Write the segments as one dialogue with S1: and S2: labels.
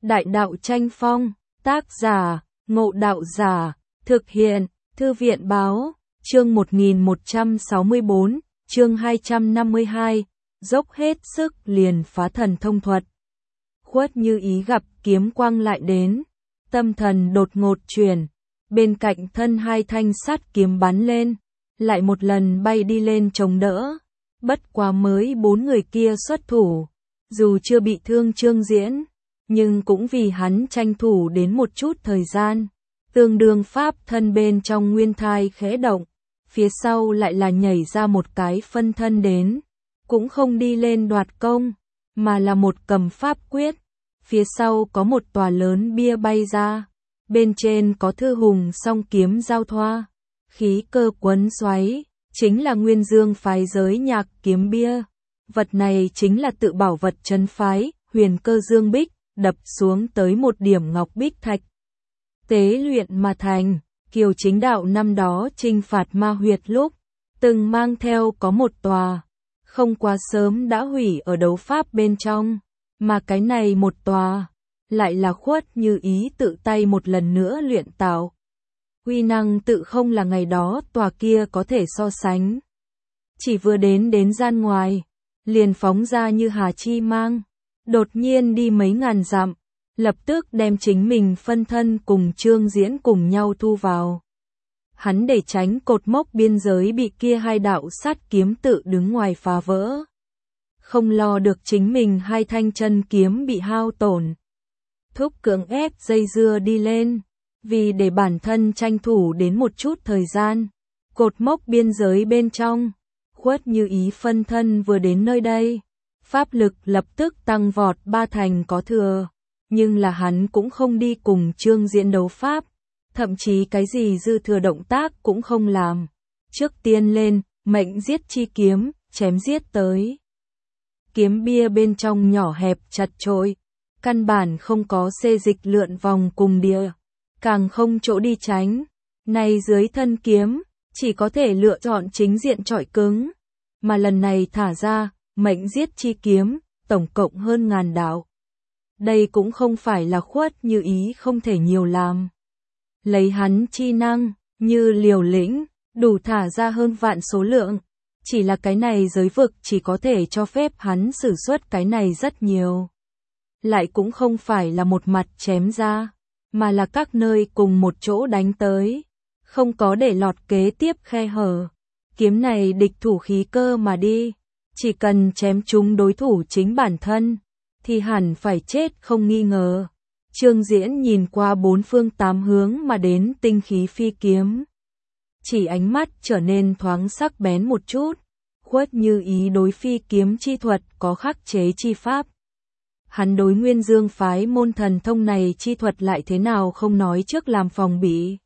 S1: Đại đạo tranh phong, tác giả, Ngộ Đạo Giả, thực hiện, Thư viện báo, chương 1164, chương 252, dốc hết sức liền phá thần thông thuật. Khuất Như Ý gặp kiếm quang lại đến, tâm thần đột ngột chuyển, bên cạnh thân hai thanh sắt kiếm bắn lên, lại một lần bay đi lên chống đỡ. Bất quá mới 4 người kia xuất thủ, dù chưa bị thương Trương Diễn, nhưng cũng vì hắn tranh thủ đến một chút thời gian, tương đương pháp thân bên trong nguyên thai khẽ động, phía sau lại là nhảy ra một cái phân thân đến, cũng không đi lên đoạt công, mà là một cầm pháp quyết, phía sau có một tòa lớn bia bay ra, bên trên có thư hùng song kiếm giao thoa, khí cơ quấn xoáy, chính là Nguyên Dương phái giới nhạc kiếm bia. Vật này chính là tự bảo vật trấn phái, huyền cơ dương bích, đập xuống tới một điểm ngọc bích thạch. Tế luyện mà thành, Kiều Chính Đạo năm đó chinh phạt ma huyệt lúc, từng mang theo có một tòa, không quá sớm đã hủy ở đấu pháp bên trong, mà cái này một tòa, lại là Khuất Như Ý tự tay một lần nữa luyện tạo. Uy năng tự không là ngày đó tòa kia có thể so sánh. Chỉ vừa đến gian ngoài, liền phóng ra như hà chi mang, đột nhiên đi mấy ngàn dặm, lập tức đem chính mình phân thân cùng Trương Diễn cùng nhau thu vào. Hắn để tránh cột mốc biên giới bị kia hai đạo sát kiếm tự đứng ngoài phá vỡ. Không lo được chính mình hai thanh chân kiếm bị hao tổn. Thúc cưỡng ép dây dưa đi lên, vì để bản thân tranh thủ đến một chút thời gian. Cột mốc biên giới bên trong, Khuất Như Ý phân thân vừa đến nơi đây, pháp lực lập tức tăng vọt 3 thành có thừa, nhưng là hắn cũng không đi cùng Trương Diễn đấu pháp, thậm chí cái gì dư thừa động tác cũng không làm. Trước tiên lên, mệnh giết chi kiếm, chém giết tới. Kiếm bia bên trong nhỏ hẹp chặt chội, căn bản không có xê dịch lượn vòng cùng địa, càng không chỗ đi tránh. Này dưới thân kiếm, chỉ có thể lựa chọn chính diện chọi cứng, mà lần này thả ra, mệnh giết chi kiếm, tổng cộng hơn ngàn đạo. Đây cũng không phải là Khuất Như Ý không thể nhiều làm. Lấy hắn chi năng, như liều lĩnh, đủ thả ra hơn vạn số lượng. Chỉ là cái này giới vực chỉ có thể cho phép hắn sử xuất cái này rất nhiều. Lại cũng không phải là một mặt chém ra, mà là các nơi cùng một chỗ đánh tới. Không có để lọt kế tiếp khe hở. Kiếm này địch thủ khí cơ mà đi. Chỉ cần chém trúng đối thủ chính bản thân, thì hẳn phải chết không nghi ngờ. Trương Diễn nhìn qua bốn phương tám hướng mà đến tinh khí phi kiếm. Chỉ ánh mắt trở nên thoáng sắc bén một chút. Khuất Như Ý đối phi kiếm chi thuật có khắc chế chi pháp. Hắn đối Nguyên Dương phái môn thần thông này chi thuật lại thế nào không nói trước làm phòng bị.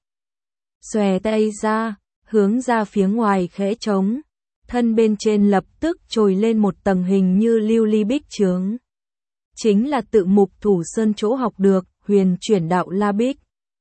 S1: Xòe tay ra, hướng ra phía ngoài khẽ trống. Thân bên trên lập tức trồi lên một tầng hình như lưu ly bích chướng. Chính là tự Mục Thủ Sơn chỗ học được, huyền chuyển đạo La Bích.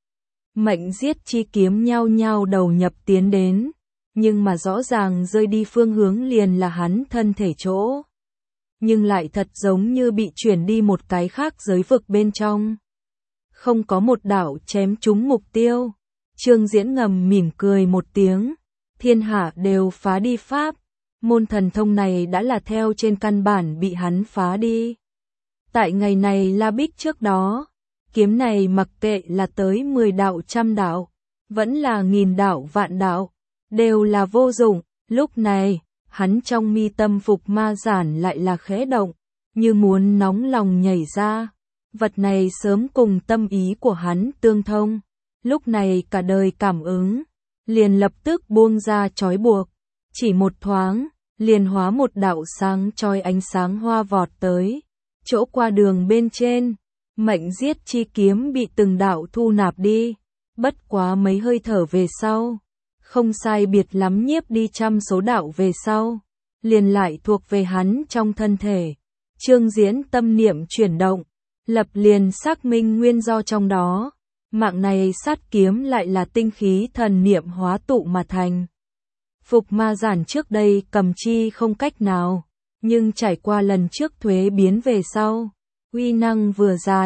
S1: Mệnh giết chi kiếm nhao nhao đầu nhập tiến đến, nhưng mà rõ ràng rơi đi phương hướng liền là hắn thân thể chỗ. Nhưng lại thật giống như bị chuyển đi một cái khác giới vực bên trong. Không có một đạo chém trúng mục tiêu. Trương Diễn ngầm mỉm cười một tiếng. Thiên hạ đều phá đi pháp. Môn thần thông này đã là theo trên căn bản bị hắn phá đi. Tại ngày này La Bích trước đó, kiếm này mặc kệ là tới 10 đạo trăm đạo, vẫn là nghìn đạo vạn đạo, đều là vô dụng. Lúc này, hắn trong mi tâm phục ma giản lại là khẽ động, như muốn nóng lòng nhảy ra. Vật này sớm cùng tâm ý của hắn tương thông, lúc này cả đời cảm ứng, liền lập tức buông ra trói buộc, chỉ một thoáng, liền hóa một đạo sáng chói ánh sáng hoa vọt tới, chỗ qua đường bên trên, mệnh giết chi kiếm bị từng đạo thu nạp đi, bất quá mấy hơi thở về sau. Không sai biệt lắm nhiếp đi trăm số đạo về sau, liền lại thuộc về hắn trong thân thể. Trương Diễn tâm niệm chuyển động, lập liền xác minh nguyên do trong đó. Mạng này sát kiếm lại là tinh khí thần niệm hóa tụ mà thành. Phục ma giản trước đây cầm chi không cách nào, nhưng trải qua lần trước thuế biến về sau, uy năng vừa dài,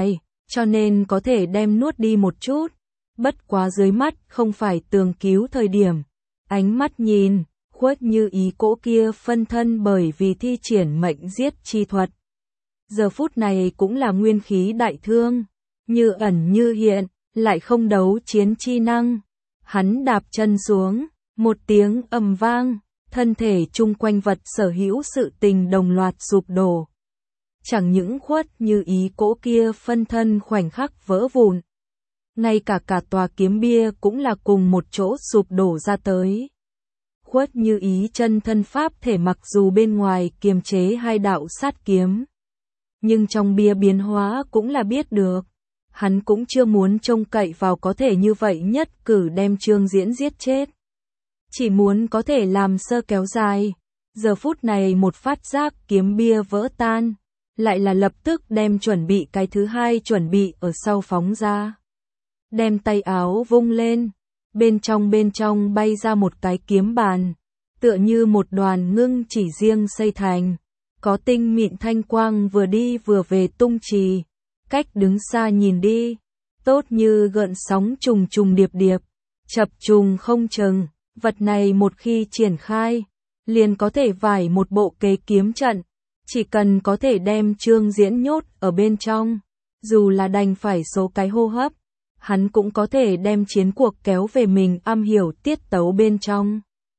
S1: cho nên có thể đem nuốt đi một chút. Bất quá dưới mắt không phải tường cứu thời điểm. Ánh mắt nhìn, Khuất Như Ý cỗ kia phân thân bởi vì thi triển mệnh giết chi thuật. Giờ phút này cũng là nguyên khí đại thương, như ẩn như hiện, lại không đấu chiến chi năng. Hắn đạp chân xuống, một tiếng ầm vang, thân thể chung quanh vật sở hữu sự tình đồng loạt sụp đổ. Chẳng những Khuất Như Ý cỗ kia phân thân khoảnh khắc vỡ vụn, ngay cả tòa kiếm bia cũng là cùng một chỗ sụp đổ ra tới. Khuất Như Ý chân thân pháp thể mặc dù bên ngoài kiềm chế hai đạo sát kiếm, nhưng trong bia biến hóa cũng là biết được. Hắn cũng chưa muốn trông cậy vào có thể như vậy nhất cử đem Trương Diễn giết chết. Chỉ muốn có thể làm sơ kéo dài. Giờ phút này một phát giác kiếm bia vỡ tan, lại là lập tức đem chuẩn bị cái thứ hai chuẩn bị ở sau phóng ra. Đem tay áo vung lên, bên trong bay ra một cái kiếm bàn, tựa như một đoàn ngưng chỉ riêng xây thành, có tinh mịn thanh quang vừa đi vừa về tung trì, cách đứng xa nhìn đi, tốt như gợn sóng trùng trùng điệp điệp, chập trùng không chừng, vật này một khi triển khai, liền có thể vải một bộ kế kiếm trận, chỉ cần có thể đem Trương Diễn nhốt ở bên trong, dù là đành phải số cái hô hấp, hắn cũng có thể đem chiến cuộc kéo về mình am hiểu tiết tấu bên trong.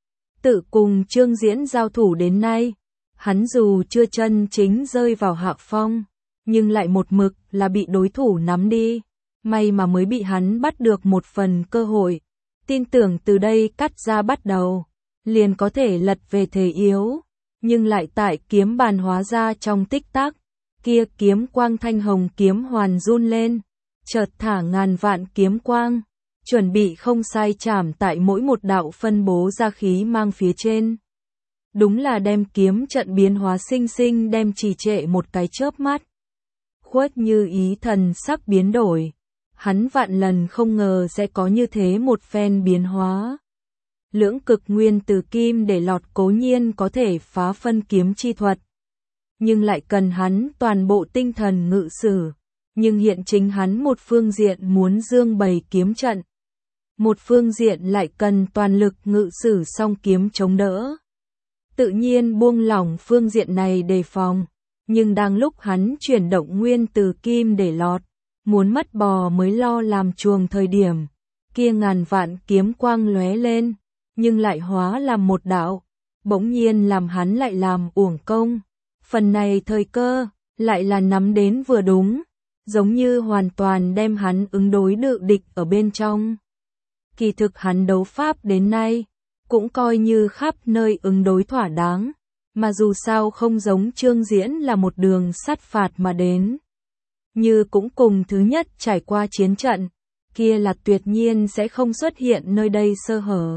S1: Tự cùng Trương Diễn giao thủ đến nay, hắn dù chưa chân chính rơi vào hạ phong, nhưng lại một mực là bị đối thủ nắm đi, may mà mới bị hắn bắt được một phần cơ hội, tin tưởng từ đây cắt ra bắt đầu, liền có thể lật về thế yếu, nhưng lại tại kiếm bàn hóa ra trong tích tắc, kia kiếm quang thanh hồng kiếm hoàn run lên, chợt thả ngàn vạn kiếm quang, chuẩn bị không sai chạm tại mỗi một đạo phân bố ra khí mang phía trên. Đúng là đem kiếm trận biến hóa sinh sinh đem trì trệ một cái chớp mắt. Khuất Như Ý thần sắc biến đổi, hắn vạn lần không ngờ sẽ có như thế một phen biến hóa. Lưỡng cực nguyên từ kim để lọt cố nhiên có thể phá phân kiếm chi thuật, nhưng lại cần hắn toàn bộ tinh thần ngự sử, nhưng hiện chính hắn một phương diện muốn dương bày kiếm trận, một phương diện lại cần toàn lực ngự sử song kiếm chống đỡ. Tự nhiên buông lỏng phương diện này đề phòng, nhưng đang lúc hắn chuyển động nguyên từ kim để lọt, muốn mất bò mới lo làm chuồng thời điểm, kia ngàn vạn kiếm quang lóe lên, nhưng lại hóa làm một đạo, bỗng nhiên làm hắn lại làm uổng công. Phần này thời cơ, lại là nắm đến vừa đúng, giống như hoàn toàn đem hắn ứng đối đự địch ở bên trong. Kỳ thực hắn đấu pháp đến nay, cũng coi như khắp nơi ứng đối thỏa đáng, mà dù sao không giống Trương Diễn là một đường sát phạt mà đến. Như cũng cùng thứ nhất trải qua chiến trận, kia là tuyệt nhiên sẽ không xuất hiện nơi đây sơ hở.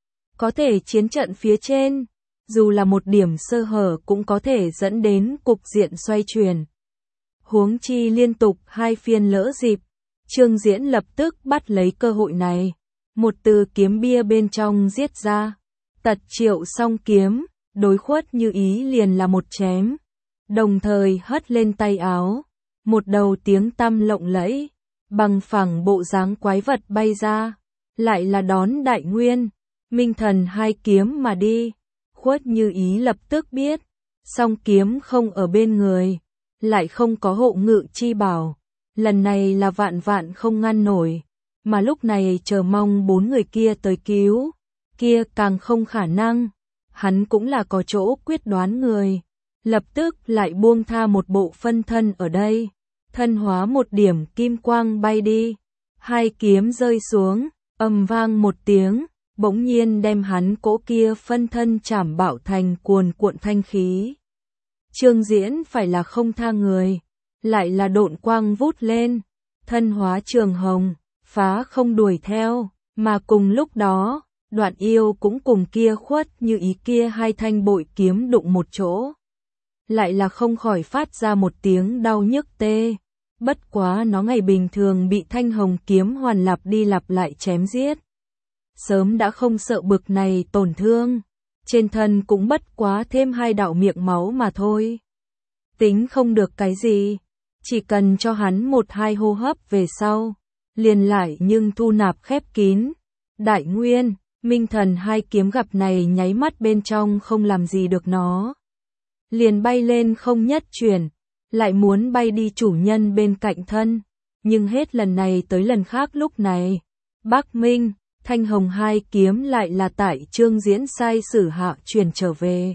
S1: Có thể chiến trận phía trên, dù là một điểm sơ hở cũng có thể dẫn đến cục diện xoay chuyển. Huống chi liên tục hai phiên lỡ dịp, Trương Diễn lập tức bắt lấy cơ hội này, một từ kiếm bia bên trong giết ra, tật triệu song kiếm, đối Khuất Như Ý liền là một chém, đồng thời hất lên tay áo, một đầu tiếng tăm lộng lẫy, bằng phẳng bộ dáng quái vật bay ra, lại là đón đại nguyên, minh thần hai kiếm mà đi. Khuất Như Ý lập tức biết, song kiếm không ở bên người, lại không có hộ ngự chi bảo, lần này là vạn vạn không ngăn nổi, mà lúc này chờ mong bốn người kia tới cứu, kia càng không khả năng, hắn cũng là có chỗ quyết đoán người, lập tức lại buông tha một bộ phân thân ở đây, thân hóa một điểm kim quang bay đi, hai kiếm rơi xuống, ầm vang một tiếng, bỗng nhiên đem hắn cỗ kia phân thân chảm bạo thành cuồn cuộn thanh khí. Trương Diễn phải là không tha người, lại là độn quang vút lên, thân hóa trường hồng, phá không đuổi theo, mà cùng lúc đó, Đoạn Yêu cũng cùng kia Khuất Như Ý kia hai thanh bội kiếm đụng một chỗ. Lại là không khỏi phát ra một tiếng đau nhức tê, bất quá nó ngày bình thường bị thanh hồng kiếm hoàn lặp đi lặp lại chém giết. Sớm đã không sợ bực này tổn thương, trên thân cũng bất quá thêm hai đạo miệng máu mà thôi. Tính không được cái gì, chỉ cần cho hắn 1-2 hô hấp về sau, liền lại nhưng thu nạp khép kín. Đại Nguyên, Minh Thần hai kiếm gặp này nháy mắt bên trong không làm gì được nó. Liền bay lên không nhất chuyển, lại muốn bay đi chủ nhân bên cạnh thân, nhưng hết lần này tới lần khác lúc này, Bắc Minh, Thanh Hồng hai kiếm lại là tại Trương Diễn sai sử hạ truyền trở về.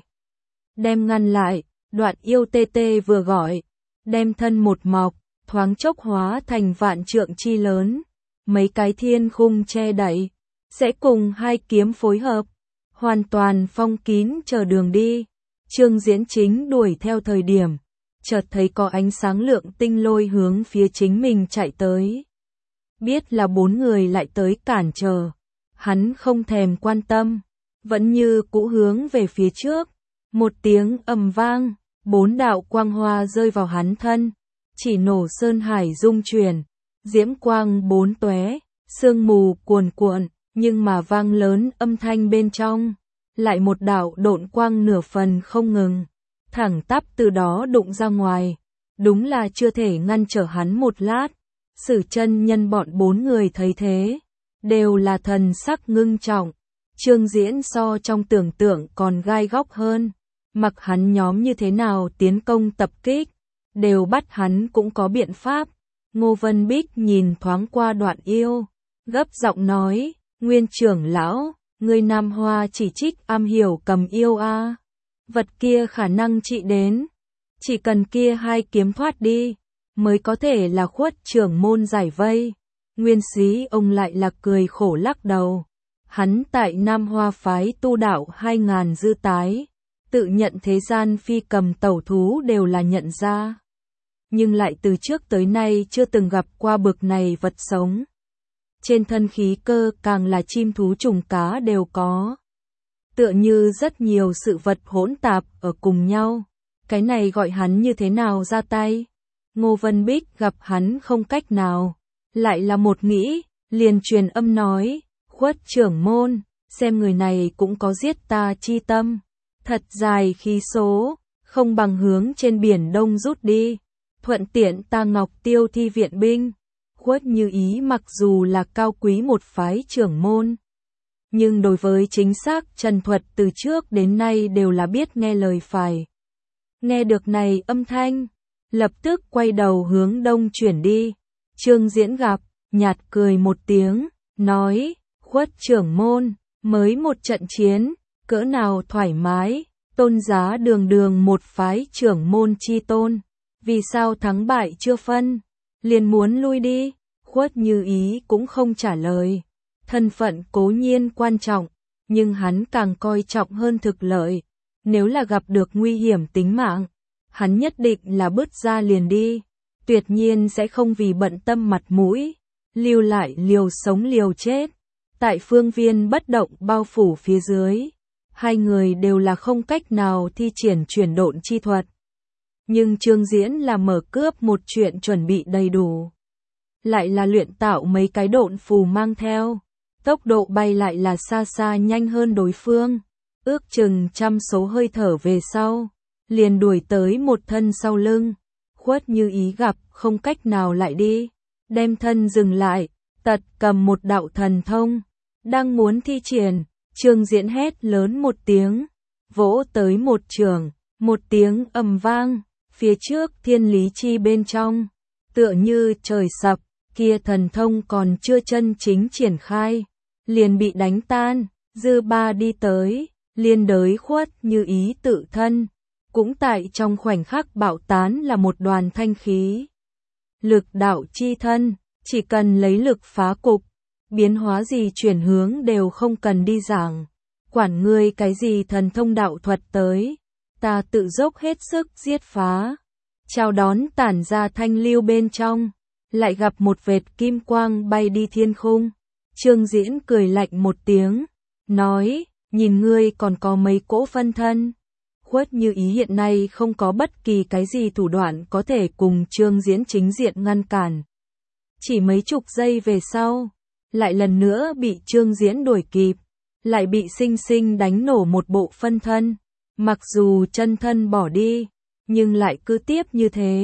S1: Đem ngăn lại, Đoạn Yêu tê tê vừa gọi, đem thân một mọc, thoáng chốc hóa thành vạn trượng chi lớn, mấy cái thiên khung che đậy, sẽ cùng hai kiếm phối hợp, hoàn toàn phong kín chờ đường đi. Trương Diễn chính đuổi theo thời điểm, chợt thấy có ánh sáng lượng tinh lôi hướng phía chính mình chạy tới. Biết là 4 người lại tới cản trở, hắn không thèm quan tâm, vẫn như cũ hướng về phía trước. Một tiếng ầm vang, 4 đạo quang hoa rơi vào hắn thân, chỉ nổ sơn hải rung chuyển, diễm quang bốn tóe, sương mù cuồn cuộn, nhưng mà vang lớn âm thanh bên trong, lại một đạo độn quang nửa phần không ngừng, thẳng tắp từ đó đụng ra ngoài, đúng là chưa thể ngăn trở hắn một lát. Sử chân nhân bọn 4 người thấy thế, đều là thần sắc ngưng trọng. Trương Diễn so trong tưởng tượng còn gai góc hơn, mặc hắn nhóm như thế nào tiến công tập kích, đều bắt hắn cũng có biện pháp. Ngô Vân Bích nhìn thoáng qua Đoạn Yêu, gấp giọng nói, Nguyên trưởng lão, người Nam Hoa chỉ trích am hiểu cầm yêu a, vật kia khả năng trị đến, chỉ cần kia hai kiếm thoát đi, mới có thể là Khuất trưởng môn giải vây. Nguyên Sĩ ông lại là cười khổ lắc đầu, hắn tại Nam Hoa phái tu đạo 2000 dư tái, tự nhận thế gian phi cầm tẩu thú đều là nhận ra, nhưng lại từ trước tới nay chưa từng gặp qua bực này vật sống. Trên thân khí cơ càng là chim thú trùng cá đều có, tựa như rất nhiều sự vật hỗn tạp ở cùng nhau, cái này gọi hắn như thế nào ra tay. Ngô Vân Bích gặp hắn không cách nào, lại là một nghĩ, liền truyền âm nói, Khuất trưởng môn, xem người này cũng có giết ta chi tâm, thật dài khí số, không bằng hướng trên biển Đông rút đi, thuận tiện ta Ngọc Tiêu thi viện binh. Khuất Như Ý mặc dù là cao quý một phái trưởng môn, nhưng đối với chính xác trần thuật từ trước đến nay đều là biết nghe lời phải. Nghe được này âm thanh, lập tức quay đầu hướng đông chuyển đi. Trương Diễn gặp, nhạt cười một tiếng, nói, Khuất trưởng môn, mới một trận chiến, cỡ nào thoải mái, tôn giá đường đường một phái trưởng môn chi tôn, vì sao thắng bại chưa phân, liền muốn lui đi. Khuất Như Ý cũng không trả lời, thân phận cố nhiên quan trọng, nhưng hắn càng coi trọng hơn thực lợi, nếu là gặp được nguy hiểm tính mạng, hắn nhất định là bứt ra liền đi, tuyệt nhiên sẽ không vì bận tâm mặt mũi, lưu lại liều sống liều chết. Tại phương viên bất động bao phủ phía dưới, hai người đều là không cách nào thi triển chuyển độn chi thuật. Nhưng Trương Diễn là mở cướp một chuyện chuẩn bị đầy đủ, lại là luyện tạo mấy cái độn phù mang theo, tốc độ bay lại là xa xa nhanh hơn đối phương, ước chừng 100 số hơi thở về sau, liền đuổi tới một thân sau lưng. Khuất Như Ý gặp không cách nào lại đi, đem thân dừng lại, tật cầm một đạo thần thông, đang muốn thi triển, Trương Diễn hét lớn một tiếng, vỗ tới một trường, một tiếng ầm vang, phía trước thiên lý chi bên trong, tựa như trời sập, kia thần thông còn chưa chân chính triển khai, liền bị đánh tan. Dư ba đi tới, liên đới Khuất Như Ý tự thân, cũng tại trong khoảnh khắc bạo tán là một đoàn thanh khí. Lực đạo chi thân, chỉ cần lấy lực phá cục, biến hóa gì chuyển hướng đều không cần đi giảng, quản ngươi cái gì thần thông đạo thuật tới, ta tự dốc hết sức giết phá. Chào đón tản ra thanh lưu bên trong, lại gặp một vệt kim quang bay đi thiên khung. Trương Diễn cười lạnh một tiếng, nói, nhìn ngươi còn có mấy cỗ phân thân. Khuất Như Ý hiện nay không có bất kỳ cái gì thủ đoạn có thể cùng Trương Diễn chính diện ngăn cản. Chỉ mấy chục giây về sau, lại lần nữa bị Trương Diễn đuổi kịp, lại bị sinh sinh đánh nổ một bộ phân thân. Mặc dù chân thân bỏ đi, nhưng lại cứ tiếp như thế,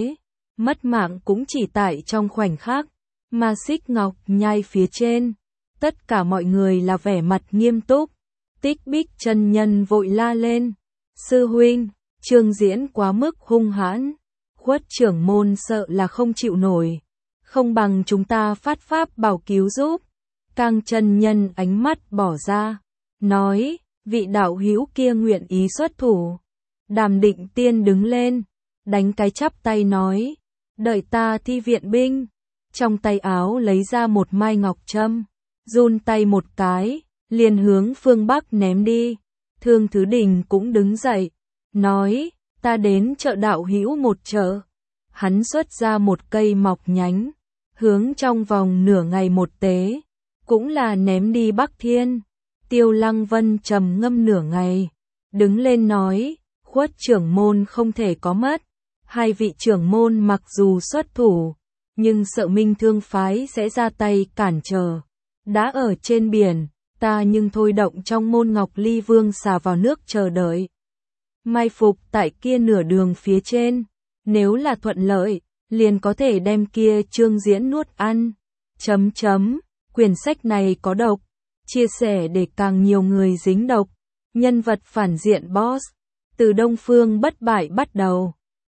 S1: mất mạng cũng chỉ tại trong khoảnh khắc, mà Xích Ngọc Nhai phía trên, tất cả mọi người là vẻ mặt nghiêm túc. Tích Bích chân nhân vội la lên, sư huynh, Trương Diễn quá mức hung hãn, Khuất trưởng môn sợ là không chịu nổi, không bằng chúng ta phát pháp bảo cứu giúp. Cang chân nhân ánh mắt bỏ ra, nói, vị đạo hữu kia nguyện ý xuất thủ. Đàm Định Tiên đứng lên, đánh cái chắp tay nói, đợi ta thi viện binh. Trong tay áo lấy ra một mai ngọc trâm, run tay một cái, liền hướng phương Bắc ném đi. Thương Thứ Đình cũng đứng dậy, nói, ta đến trợ đạo hữu một trợ. Hắn xuất ra một cây mọc nhánh, hướng trong vòng nửa ngày một tế, cũng là ném đi Bắc Thiên. Tiêu Lăng Vân trầm ngâm nửa ngày, đứng lên nói, Khuất trưởng môn không thể có mất. Hai vị trưởng môn mặc dù xuất thủ, nhưng sợ Minh Thương phái sẽ ra tay cản trở. Đã ở trên biển, ta nhưng thôi động trong môn Ngọc Ly Vương xà vào nước chờ đợi. Mai phục tại kia nửa đường phía trên, nếu là thuận lợi, liền có thể đem kia Trương Diễn nuốt ăn. Quyển sách này có độc, chia sẻ để càng nhiều người dính độc. Nhân vật phản diện boss, từ Đông Phương Bất Bại bắt đầu.